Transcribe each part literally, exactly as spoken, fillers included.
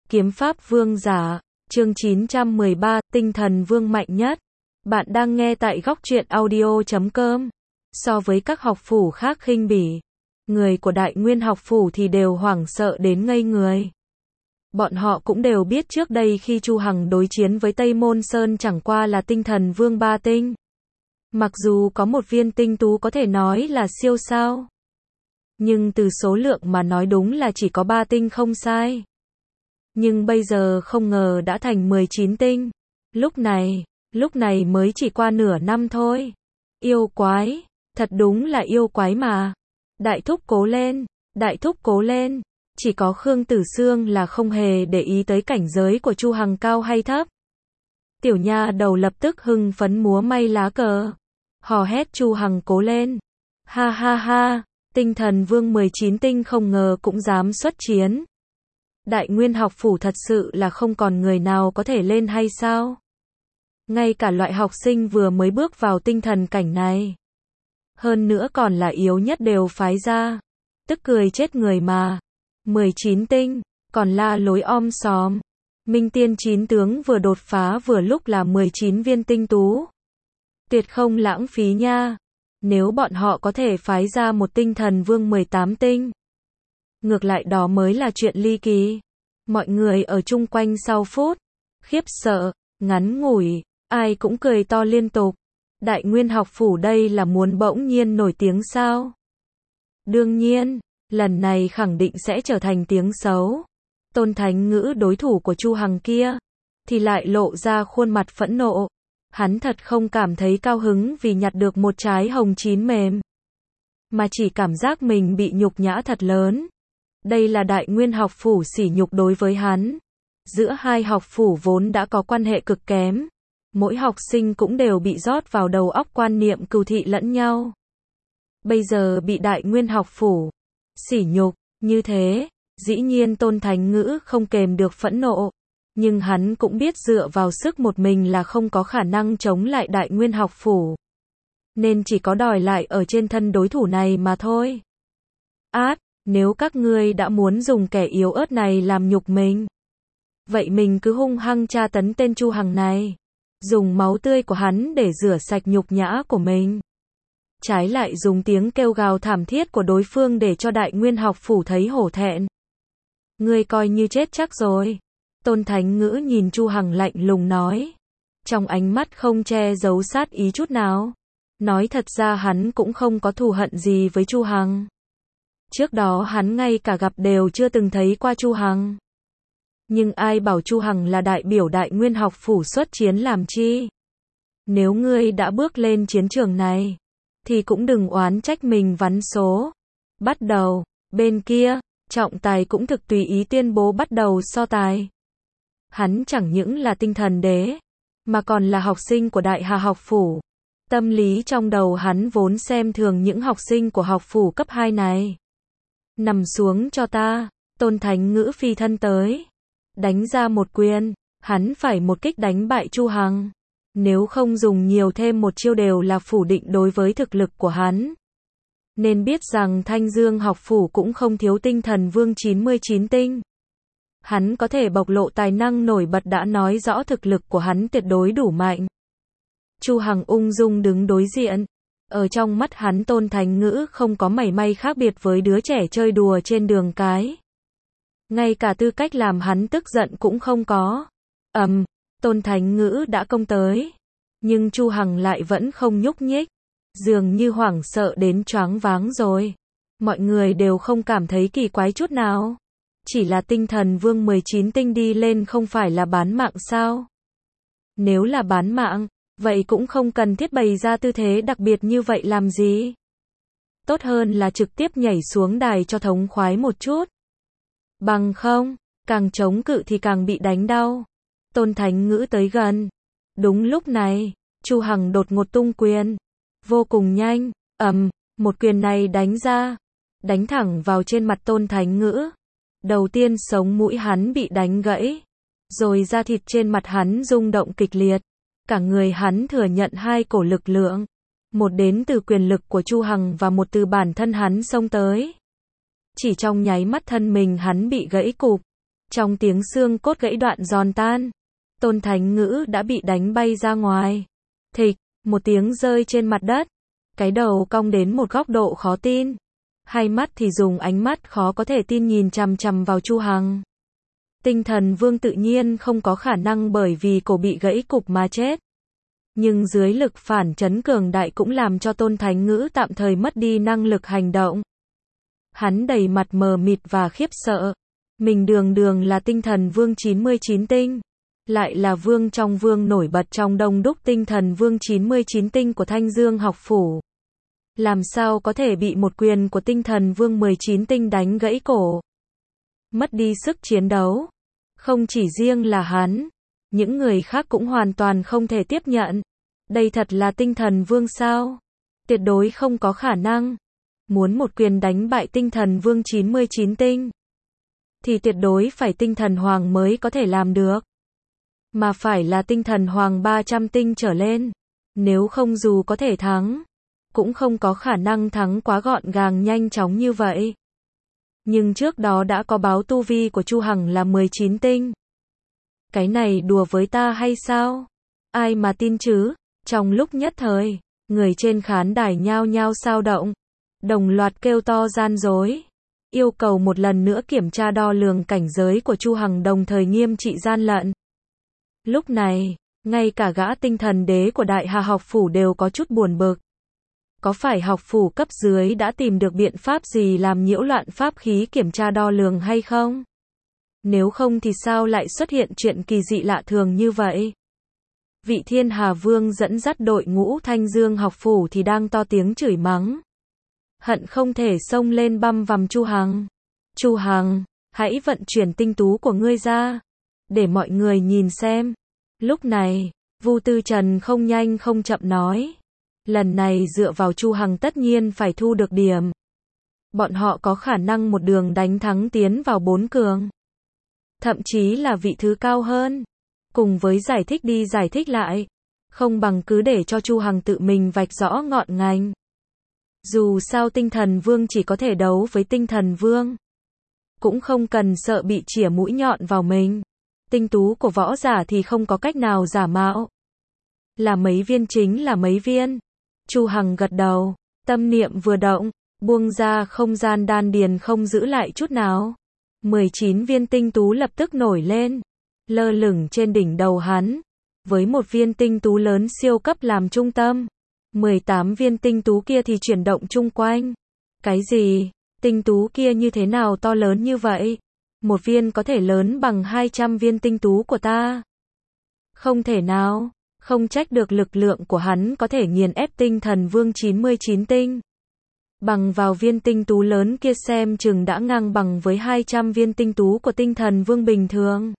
Kiếm pháp vương giả, chương chín trăm mười ba, tinh thần vương mạnh nhất. Bạn đang nghe tại góc truyện audio chấm com. So với các học phủ khác khinh bỉ, người của Đại Nguyên học phủ thì đều hoảng sợ đến ngây người. Bọn họ cũng đều biết trước đây khi Chu Hằng đối chiến với Tây Môn Sơn chẳng qua là tinh thần vương ba tinh. Mặc dù có một viên tinh tú có thể nói là siêu sao, nhưng từ số lượng mà nói đúng là chỉ có ba tinh không sai. Nhưng bây giờ không ngờ đã thành mười chín tinh. Lúc này, lúc này mới chỉ qua nửa năm thôi. Yêu quái, thật đúng là yêu quái mà. Đại thúc cố lên, đại thúc cố lên. Chỉ có Khương Tử Sương là không hề để ý tới cảnh giới của Chu Hằng cao hay thấp. Tiểu nha đầu lập tức hưng phấn múa may lá cờ, hò hét Chu Hằng cố lên. Ha ha ha, tinh thần vương mười chín tinh không ngờ cũng dám xuất chiến. Đại Nguyên học phủ thật sự là không còn người nào có thể lên hay sao? Ngay cả loại học sinh vừa mới bước vào tinh thần cảnh này, hơn nữa còn là yếu nhất đều phái ra. Tức cười chết người mà. mười chín tinh, còn la lối om sòm. Minh tiên chín tướng vừa đột phá vừa lúc là mười chín viên tinh tú. Tuyệt không lãng phí nha. Nếu bọn họ có thể phái ra một tinh thần vương mười tám tinh, ngược lại đó mới là chuyện ly kỳ. Mọi người ở chung quanh sau phút khiếp sợ, ngắn ngủi, ai cũng cười to liên tục. Đại Nguyên học phủ đây là muốn bỗng nhiên nổi tiếng sao? Đương nhiên, lần này khẳng định sẽ trở thành tiếng xấu. Tôn Thánh Ngữ đối thủ của Chu Hằng kia, thì lại lộ ra khuôn mặt phẫn nộ. Hắn thật không cảm thấy cao hứng vì nhặt được một trái hồng chín mềm, mà chỉ cảm giác mình bị nhục nhã thật lớn. Đây là Đại Nguyên học phủ sỉ nhục đối với hắn. Giữa hai học phủ vốn đã có quan hệ cực kém. Mỗi học sinh cũng đều bị rót vào đầu óc quan niệm cừu thị lẫn nhau. Bây giờ bị Đại Nguyên học phủ sỉ nhục như thế, dĩ nhiên Tôn Thánh Ngữ không kềm được phẫn nộ. Nhưng hắn cũng biết dựa vào sức một mình là không có khả năng chống lại Đại Nguyên học phủ, nên chỉ có đòi lại ở trên thân đối thủ này mà thôi. Át, nếu các ngươi đã muốn dùng kẻ yếu ớt này làm nhục mình, vậy mình cứ hung hăng tra tấn tên Chu Hằng này, dùng máu tươi của hắn để rửa sạch nhục nhã của mình. Trái lại dùng tiếng kêu gào thảm thiết của đối phương để cho Đại Nguyên học phủ thấy hổ thẹn. Ngươi coi như chết chắc rồi. Tôn Thánh Ngữ nhìn Chu Hằng lạnh lùng nói, trong ánh mắt không che giấu sát ý chút nào. Nói thật ra hắn cũng không có thù hận gì với Chu Hằng. Trước đó hắn ngay cả gặp đều chưa từng thấy qua Chu Hằng. Nhưng ai bảo Chu Hằng là đại biểu Đại Nguyên học phủ xuất chiến làm chi? Nếu ngươi đã bước lên chiến trường này, thì cũng đừng oán trách mình vắn số. Bắt đầu, bên kia, trọng tài cũng thực tùy ý tuyên bố bắt đầu so tài. Hắn chẳng những là tinh thần đế, mà còn là học sinh của Đại Hà học phủ. Tâm lý trong đầu hắn vốn xem thường những học sinh của học phủ cấp hai này. Nằm xuống cho ta. Tôn Thánh Ngữ phi thân tới, đánh ra một quyền. Hắn phải một kích đánh bại Chu Hằng. Nếu không dùng nhiều thêm một chiêu đều là phủ định đối với thực lực của hắn. Nên biết rằng Thanh Dương học phủ cũng không thiếu tinh thần vương chín mươi chín tinh. Hắn có thể bộc lộ tài năng nổi bật đã nói rõ thực lực của hắn tuyệt đối đủ mạnh. Chu Hằng ung dung đứng đối diện. Ở trong mắt hắn Tôn Thánh Ngữ không có mảy may khác biệt với đứa trẻ chơi đùa trên đường cái. Ngay cả tư cách làm hắn tức giận cũng không có. Ầm, um, Tôn Thánh Ngữ đã công tới. Nhưng Chu Hằng lại vẫn không nhúc nhích. Dường như hoảng sợ đến choáng váng rồi. Mọi người đều không cảm thấy kỳ quái chút nào. Chỉ là tinh thần vương mười chín tinh đi lên không phải là bán mạng sao? Nếu là bán mạng, vậy cũng không cần thiết bày ra tư thế đặc biệt như vậy làm gì? Tốt hơn là trực tiếp nhảy xuống đài cho thống khoái một chút. Bằng không, càng chống cự thì càng bị đánh đau. Tôn Thánh Ngữ tới gần. Đúng lúc này, Chu Hằng đột ngột tung quyền. Vô cùng nhanh, ầm, um, một quyền này đánh ra. Đánh thẳng vào trên mặt Tôn Thánh Ngữ. Đầu tiên sống mũi hắn bị đánh gãy. Rồi da thịt trên mặt hắn rung động kịch liệt. Cả người hắn thừa nhận hai cổ lực lượng. Một đến từ quyền lực của Chu Hằng và một từ bản thân hắn xông tới. Chỉ trong nháy mắt thân mình hắn bị gãy cụp. Trong tiếng xương cốt gãy đoạn giòn tan, Tôn Thánh Ngữ đã bị đánh bay ra ngoài. Thịch, một tiếng rơi trên mặt đất. Cái đầu cong đến một góc độ khó tin. Hai mắt thì dùng ánh mắt khó có thể tin nhìn chằm chằm vào Chu Hằng. Tinh Thần Vương tự nhiên không có khả năng bởi vì cổ bị gãy cục mà chết. Nhưng dưới lực phản chấn cường đại cũng làm cho Tôn Thánh Ngữ tạm thời mất đi năng lực hành động. Hắn đầy mặt mờ mịt và khiếp sợ. Mình đường đường là Tinh Thần Vương chín mươi chín tinh. Lại là vương trong vương nổi bật trong đông đúc Tinh Thần Vương chín mươi chín tinh của Thanh Dương học phủ. Làm sao có thể bị một quyền của Tinh Thần Vương mười chín tinh đánh gãy cổ? Mất đi sức chiến đấu. Không chỉ riêng là hắn, những người khác cũng hoàn toàn không thể tiếp nhận. Đây thật là Tinh Thần Vương sao? Tuyệt đối không có khả năng. Muốn một quyền đánh bại Tinh Thần Vương chín mươi chín tinh, thì tuyệt đối phải Tinh Thần Hoàng mới có thể làm được. Mà phải là Tinh Thần Hoàng ba trăm tinh trở lên. Nếu không dù có thể thắng, cũng không có khả năng thắng quá gọn gàng nhanh chóng như vậy. Nhưng trước đó đã có báo tu vi của Chu Hằng là mười chín tinh. Cái này đùa với ta hay sao? Ai mà tin chứ? Trong lúc nhất thời, người trên khán đài nhao nhao xao động, đồng loạt kêu to gian dối, yêu cầu một lần nữa kiểm tra đo lường cảnh giới của Chu Hằng, đồng thời nghiêm trị gian lận. Lúc này, ngay cả gã tinh thần đế của Đại Hà học phủ đều có chút buồn bực. Có phải học phủ cấp dưới đã tìm được biện pháp gì làm nhiễu loạn pháp khí kiểm tra đo lường hay không? Nếu không thì sao lại xuất hiện chuyện kỳ dị lạ thường như vậy? Vị Thiên Hà Vương dẫn dắt đội ngũ Thanh Dương học phủ thì đang to tiếng chửi mắng. Hận không thể xông lên băm vằm Chu Hằng. Chu Hằng, hãy vận chuyển tinh tú của ngươi ra, để mọi người nhìn xem. Lúc này, Vu Tư Trần không nhanh không chậm nói. Lần này dựa vào Chu Hằng tất nhiên phải thu được điểm. Bọn họ có khả năng một đường đánh thắng tiến vào bốn cường. Thậm chí là vị thứ cao hơn. Cùng với giải thích đi giải thích lại, không bằng cứ để cho Chu Hằng tự mình vạch rõ ngọn ngành. Dù sao Tinh Thần Vương chỉ có thể đấu với Tinh Thần Vương, cũng không cần sợ bị chĩa mũi nhọn vào mình. Tinh tú của võ giả thì không có cách nào giả mạo. Là mấy viên chính là mấy viên. Chu Hằng gật đầu, tâm niệm vừa động, buông ra không gian đan điền không giữ lại chút nào. mười chín viên tinh tú lập tức nổi lên, lơ lửng trên đỉnh đầu hắn, với một viên tinh tú lớn siêu cấp làm trung tâm. mười tám viên tinh tú kia thì chuyển động chung quanh. Cái gì? Tinh tú kia như thế nào to lớn như vậy? Một viên có thể lớn bằng hai trăm viên tinh tú của ta. Không thể nào, không trách được lực lượng của hắn có thể nghiền ép Tinh Thần Vương chín mươi chín tinh. Bằng vào viên tinh tú lớn kia xem chừng đã ngang bằng với hai trăm viên tinh tú của Tinh Thần Vương bình thường.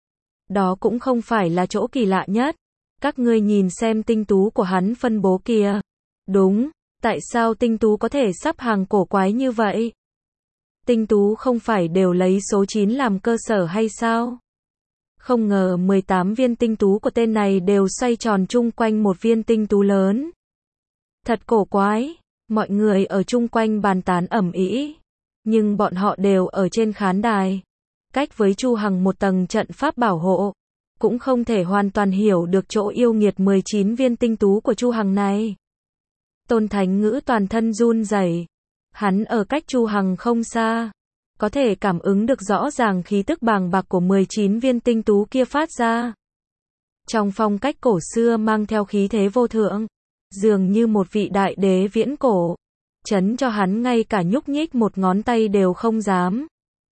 Đó cũng không phải là chỗ kỳ lạ nhất. Các ngươi nhìn xem tinh tú của hắn phân bố kìa. Đúng, tại sao tinh tú có thể sắp hàng cổ quái như vậy? Tinh tú không phải đều lấy số chín làm cơ sở hay sao? Không ngờ mười tám viên tinh tú của tên này đều xoay tròn chung quanh một viên tinh tú lớn. Thật cổ quái, mọi người ở chung quanh bàn tán ầm ĩ, nhưng bọn họ đều ở trên khán đài, cách với Chu Hằng một tầng trận pháp bảo hộ, cũng không thể hoàn toàn hiểu được chỗ yêu nghiệt mười chín viên tinh tú của Chu Hằng này. Tôn Thánh Ngữ toàn thân run rẩy, hắn ở cách Chu Hằng không xa, có thể cảm ứng được rõ ràng khí tức bàng bạc của mười chín viên tinh tú kia phát ra. Trong phong cách cổ xưa mang theo khí thế vô thượng, dường như một vị đại đế viễn cổ, chấn cho hắn ngay cả nhúc nhích một ngón tay đều không dám.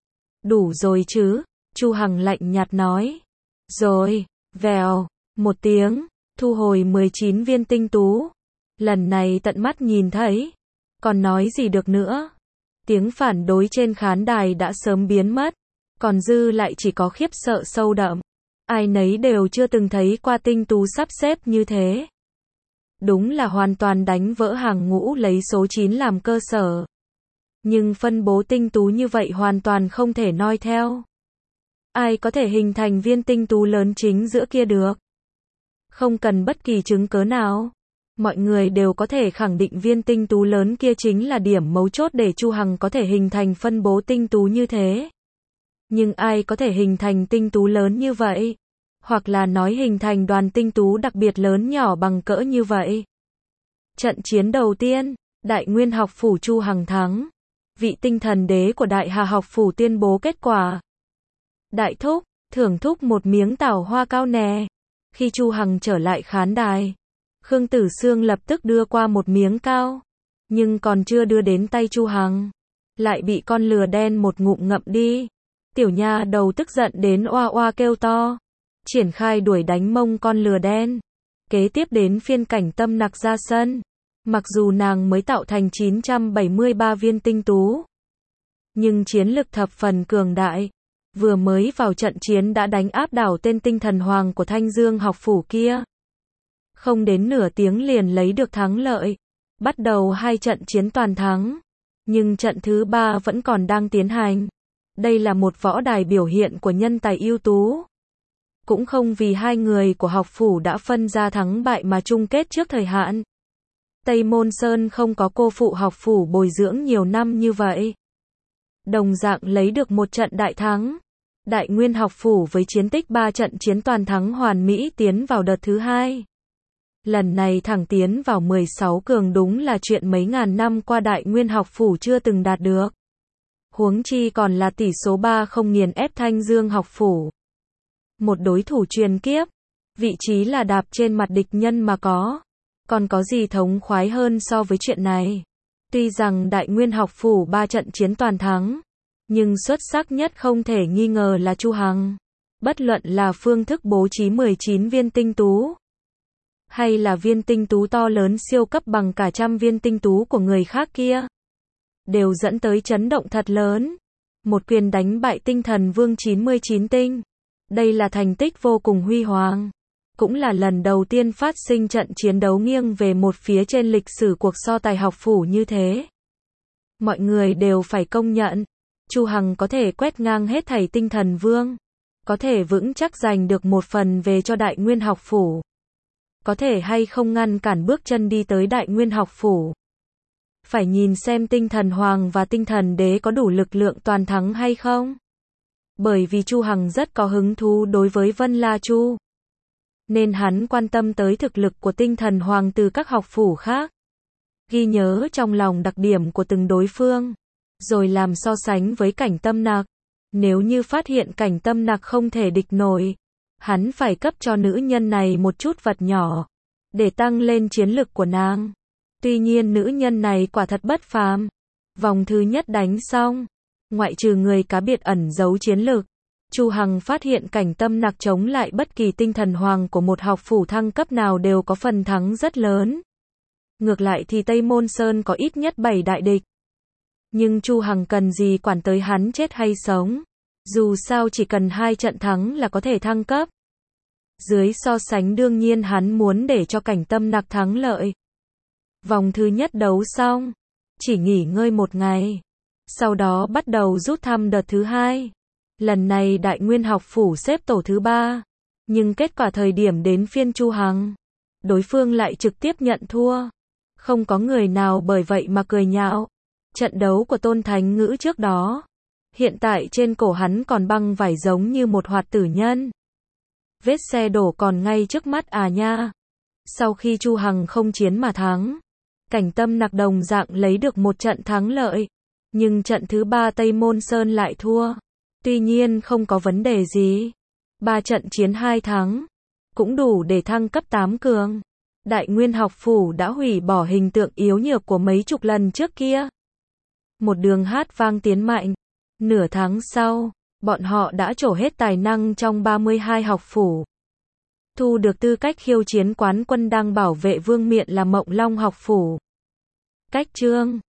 Đủ rồi chứ, Chu Hằng lạnh nhạt nói. Rồi, vèo, một tiếng, thu hồi mười chín viên tinh tú. Lần này tận mắt nhìn thấy, còn nói gì được nữa. Tiếng phản đối trên khán đài đã sớm biến mất, còn dư lại chỉ có khiếp sợ sâu đậm. Ai nấy đều chưa từng thấy qua tinh tú sắp xếp như thế. Đúng là hoàn toàn đánh vỡ hàng ngũ lấy số chín làm cơ sở. Nhưng phân bố tinh tú như vậy hoàn toàn không thể noi theo. Ai có thể hình thành viên tinh tú lớn chính giữa kia được? Không cần bất kỳ chứng cớ nào. Mọi người đều có thể khẳng định viên tinh tú lớn kia chính là điểm mấu chốt để Chu Hằng có thể hình thành phân bố tinh tú như thế. Nhưng ai có thể hình thành tinh tú lớn như vậy? Hoặc là nói hình thành đoàn tinh tú đặc biệt lớn nhỏ bằng cỡ như vậy? Trận chiến đầu tiên, Đại Nguyên học phủ Chu Hằng thắng. Vị tinh thần đế của Đại Hà học phủ tuyên bố kết quả. Đại thúc, thưởng thúc một miếng tảo hoa cao nè. Khi Chu Hằng trở lại khán đài, Khương Tử Sương lập tức đưa qua một miếng cao. Nhưng còn chưa đưa đến tay Chu Hằng, lại bị con lừa đen một ngụm ngậm đi. Tiểu nha đầu tức giận đến oa oa kêu to, triển khai đuổi đánh mông con lừa đen. Kế tiếp đến phiên Cảnh Tâm Nặc ra sân. Mặc dù nàng mới tạo thành chín trăm bảy mươi ba viên tinh tú, nhưng chiến lực thập phần cường đại. Vừa mới vào trận chiến đã đánh áp đảo tên tinh thần hoàng của Thanh Dương học phủ kia. Không đến nửa tiếng liền lấy được thắng lợi. Bắt đầu hai trận chiến toàn thắng, nhưng trận thứ ba vẫn còn đang tiến hành. Đây là một võ đài biểu hiện của nhân tài ưu tú. Cũng không vì hai người của học phủ đã phân ra thắng bại mà chung kết trước thời hạn. Tây Môn Sơn không có cô phụ học phủ bồi dưỡng nhiều năm như vậy. Đồng dạng lấy được một trận đại thắng. Đại Nguyên học phủ với chiến tích ba trận chiến toàn thắng hoàn mỹ tiến vào đợt thứ hai. Lần này thẳng tiến vào mười sáu cường đúng là chuyện mấy ngàn năm qua Đại Nguyên học phủ chưa từng đạt được. Huống chi còn là tỷ số ba không nghiền ép Thanh Dương học phủ. Một đối thủ truyền kiếp, vị trí là đạp trên mặt địch nhân mà có. Còn có gì thống khoái hơn so với chuyện này? Tuy rằng Đại Nguyên học phủ ba trận chiến toàn thắng, nhưng xuất sắc nhất không thể nghi ngờ là Chu Hằng. Bất luận là phương thức bố trí mười chín viên tinh tú, hay là viên tinh tú to lớn siêu cấp bằng cả trăm viên tinh tú của người khác kia, đều dẫn tới chấn động thật lớn. Một quyền đánh bại tinh thần vương chín mươi chín tinh. Đây là thành tích vô cùng huy hoàng. Cũng là lần đầu tiên phát sinh trận chiến đấu nghiêng về một phía trên lịch sử cuộc so tài học phủ như thế. Mọi người đều phải công nhận, Chu Hằng có thể quét ngang hết thảy tinh thần vương, có thể vững chắc giành được một phần về cho Đại Nguyên học phủ. Có thể hay không ngăn cản bước chân đi tới Đại Nguyên học phủ, phải nhìn xem tinh thần hoàng và tinh thần đế có đủ lực lượng toàn thắng hay không. Bởi vì Chu Hằng rất có hứng thú đối với Vân La Chu, nên hắn quan tâm tới thực lực của tinh thần hoàng từ các học phủ khác, ghi nhớ trong lòng đặc điểm của từng đối phương, rồi làm so sánh với Cảnh Tâm Nặc. Nếu như phát hiện Cảnh Tâm Nặc không thể địch nổi, hắn phải cấp cho nữ nhân này một chút vật nhỏ, để tăng lên chiến lực của nàng. Tuy nhiên nữ nhân này quả thật bất phàm. Vòng thứ nhất đánh xong, ngoại trừ người cá biệt ẩn giấu chiến lực, Chu Hằng phát hiện Cảnh Tâm Nặc chống lại bất kỳ tinh thần hoàng của một học phủ thăng cấp nào đều có phần thắng rất lớn. Ngược lại thì Tây Môn Sơn có ít nhất bảy đại địch. Nhưng Chu Hằng cần gì quản tới hắn chết hay sống. Dù sao chỉ cần hai trận thắng là có thể thăng cấp. Dưới so sánh đương nhiên hắn muốn để cho Cảnh Tâm Nặc thắng lợi. Vòng thứ nhất đấu xong, chỉ nghỉ ngơi một ngày. Sau đó bắt đầu rút thăm đợt thứ hai. Lần này Đại Nguyên học phủ xếp tổ thứ ba. Nhưng kết quả thời điểm đến phiên Chu Hằng, đối phương lại trực tiếp nhận thua. Không có người nào bởi vậy mà cười nhạo. Trận đấu của Tôn Thánh Ngữ trước đó, hiện tại trên cổ hắn còn băng vải giống như một hoạt tử nhân. Vết xe đổ còn ngay trước mắt à nha. Sau khi Chu Hằng không chiến mà thắng, Cảnh Tâm Nặc đồng dạng lấy được một trận thắng lợi. Nhưng trận thứ ba Tây Môn Sơn lại thua. Tuy nhiên không có vấn đề gì. Ba trận chiến hai thắng, cũng đủ để thăng cấp tám cường. Đại Nguyên học phủ đã hủy bỏ hình tượng yếu nhược của mấy chục lần trước kia. Một đường hát vang tiến mạnh. Nửa tháng sau, bọn họ đã trổ hết tài năng trong ba mươi hai học phủ. Thu được tư cách khiêu chiến quán quân đang bảo vệ vương miện là Mộng Long học phủ. Cách chương